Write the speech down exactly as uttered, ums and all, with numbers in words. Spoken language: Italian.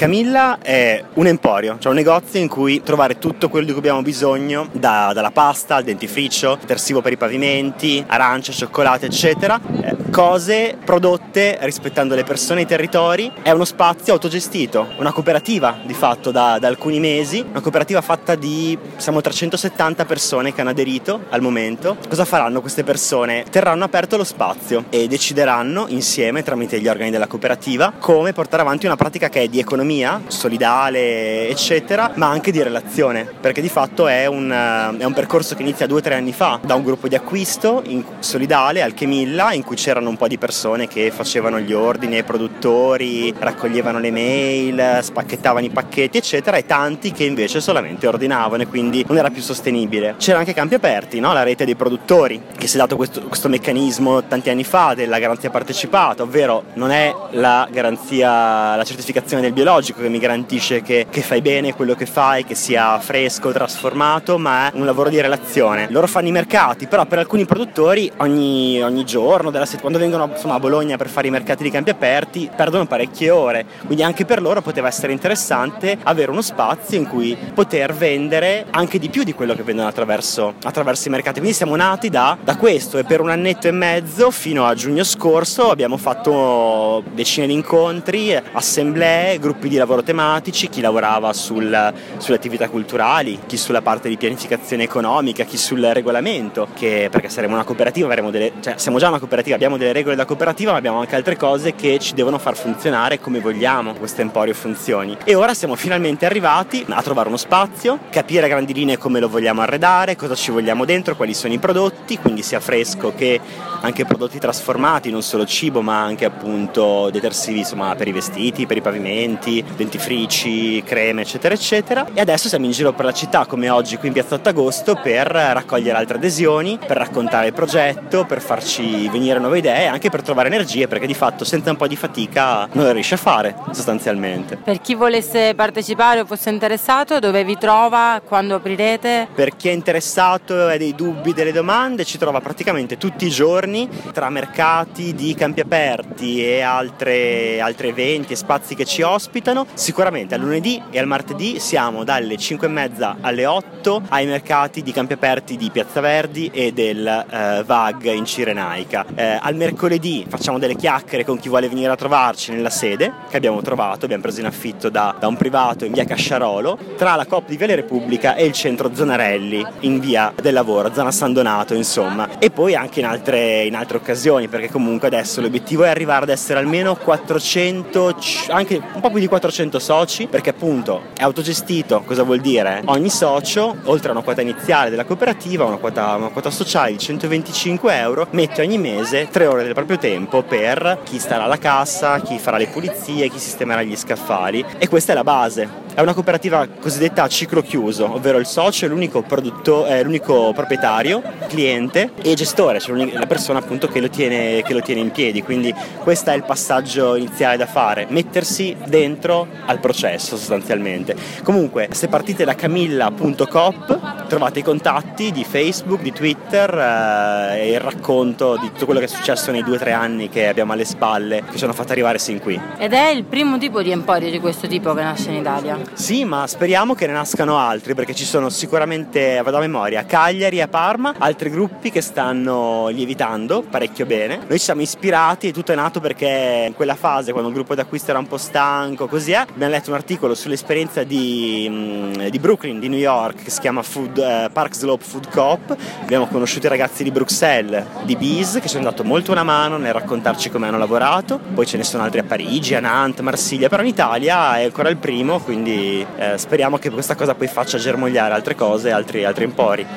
Camilla è un emporio, cioè un negozio in cui trovare tutto quello di cui abbiamo bisogno, da, dalla pasta al dentifricio, detersivo per i pavimenti, arance, cioccolate, eccetera, eh, cose prodotte rispettando le persone e i territori. È uno spazio autogestito, una cooperativa di fatto da, da alcuni mesi, una cooperativa fatta di, siamo trecentosettanta persone che hanno aderito al momento. Cosa faranno queste persone? Terranno aperto lo spazio e decideranno insieme, tramite gli organi della cooperativa, come portare avanti una pratica che è di economia, solidale, eccetera, ma anche di relazione, perché di fatto è un, è un percorso che inizia due o tre anni fa da un gruppo di acquisto in, solidale al Chemilla, in cui c'erano un po' di persone che facevano gli ordini ai produttori, raccoglievano le mail, spacchettavano i pacchetti, eccetera, e tanti che invece solamente ordinavano, e quindi non era più sostenibile. C'era anche Campi Aperti, no? La rete dei produttori, che si è dato questo, questo meccanismo tanti anni fa della garanzia partecipata, ovvero non è la garanzia, la certificazione del biologico che mi garantisce che, che fai bene quello che fai, che sia fresco, trasformato, ma è un lavoro di relazione. Loro fanno i mercati, però per alcuni produttori ogni, ogni giorno della settimana, quando vengono insomma a Bologna per fare i mercati di Campi Aperti, perdono parecchie ore, quindi anche per loro poteva essere interessante avere uno spazio in cui poter vendere anche di più di quello che vendono attraverso, attraverso i mercati. Quindi siamo nati da, da questo, e per un annetto e mezzo fino a giugno scorso abbiamo fatto decine di incontri, assemblee, gruppi di lavoro tematici, chi lavorava sul, sulle attività culturali, chi sulla parte di pianificazione economica, chi sul regolamento, che perché saremo una cooperativa, avremo delle, cioè siamo già una cooperativa, abbiamo delle regole da cooperativa, ma abbiamo anche altre cose che ci devono far funzionare come vogliamo questo emporio funzioni. E ora siamo finalmente arrivati a trovare uno spazio, capire a grandi linee come lo vogliamo arredare, cosa ci vogliamo dentro, quali sono i prodotti, quindi sia fresco che anche prodotti trasformati, non solo cibo ma anche appunto detersivi, insomma, per i vestiti, per i pavimenti, dentifrici, creme, eccetera eccetera. E adesso siamo in giro per la città, come oggi qui in piazza otto agosto, per raccogliere altre adesioni, per raccontare il progetto, per farci venire nuove idee, anche per trovare energie, perché di fatto senza un po' di fatica non lo riesci a fare sostanzialmente. Per chi volesse partecipare o fosse interessato, dove vi trova, quando aprirete? Per chi è interessato e ha dei dubbi, delle domande, ci trova praticamente tutti i giorni tra mercati di Campi Aperti e altre, altri eventi e spazi che ci ospitano. Sicuramente al lunedì e al martedì siamo dalle cinque e mezza alle otto ai mercati di Campi Aperti di Piazza Verdi e del eh, V A G in Cirenaica. Eh, al mercoledì facciamo delle chiacchiere con chi vuole venire a trovarci nella sede che abbiamo trovato, abbiamo preso in affitto da, da un privato in via Casciarolo, tra la Coop di Viale Repubblica e il centro Zonarelli in via del Lavoro, zona San Donato, insomma. E poi anche in altre, in altre occasioni, perché comunque adesso l'obiettivo è arrivare ad essere almeno quattrocento, anche un po' più di quattrocento soci, perché appunto è autogestito. Cosa vuol dire? Ogni socio, oltre a una quota iniziale della cooperativa, una quota, una quota sociale di centoventicinque euro, mette ogni mese tre ore del proprio tempo per chi starà alla cassa, chi farà le pulizie, chi sistemerà gli scaffali, e questa è la base. È una cooperativa cosiddetta a ciclo chiuso, ovvero il socio è l'unico, produtto, è l'unico proprietario, cliente e gestore, cioè la persona appunto che lo tiene, che lo tiene in piedi. Quindi questo è il passaggio iniziale da fare, mettersi dentro al processo sostanzialmente. Comunque, se partite da camilla punto coop trovate i contatti di Facebook, di Twitter eh, e il racconto di tutto quello che è successo nei due o tre anni che abbiamo alle spalle, che ci hanno fatto arrivare sin qui. Ed è il primo tipo di emporio di questo tipo che nasce in Italia? Sì, ma speriamo che ne nascano altri, perché ci sono sicuramente, vado a memoria, a Cagliari e a Parma, altri gruppi che stanno lievitando parecchio bene. Noi ci siamo ispirati e tutto è nato perché in quella fase, quando il gruppo d'acquisto era un po' stanco, così è, abbiamo letto un articolo sull'esperienza di, di Brooklyn, di New York, che si chiama Food, eh, Park Slope Food Coop. Abbiamo conosciuto i ragazzi di Bruxelles, di Bees, che ci hanno dato molto una mano nel raccontarci come hanno lavorato. Poi ce ne sono altri a Parigi, a Nantes, Marsiglia, però in Italia è ancora il primo, quindi Eh, speriamo che questa cosa poi faccia germogliare altre cose, altri, altri empori.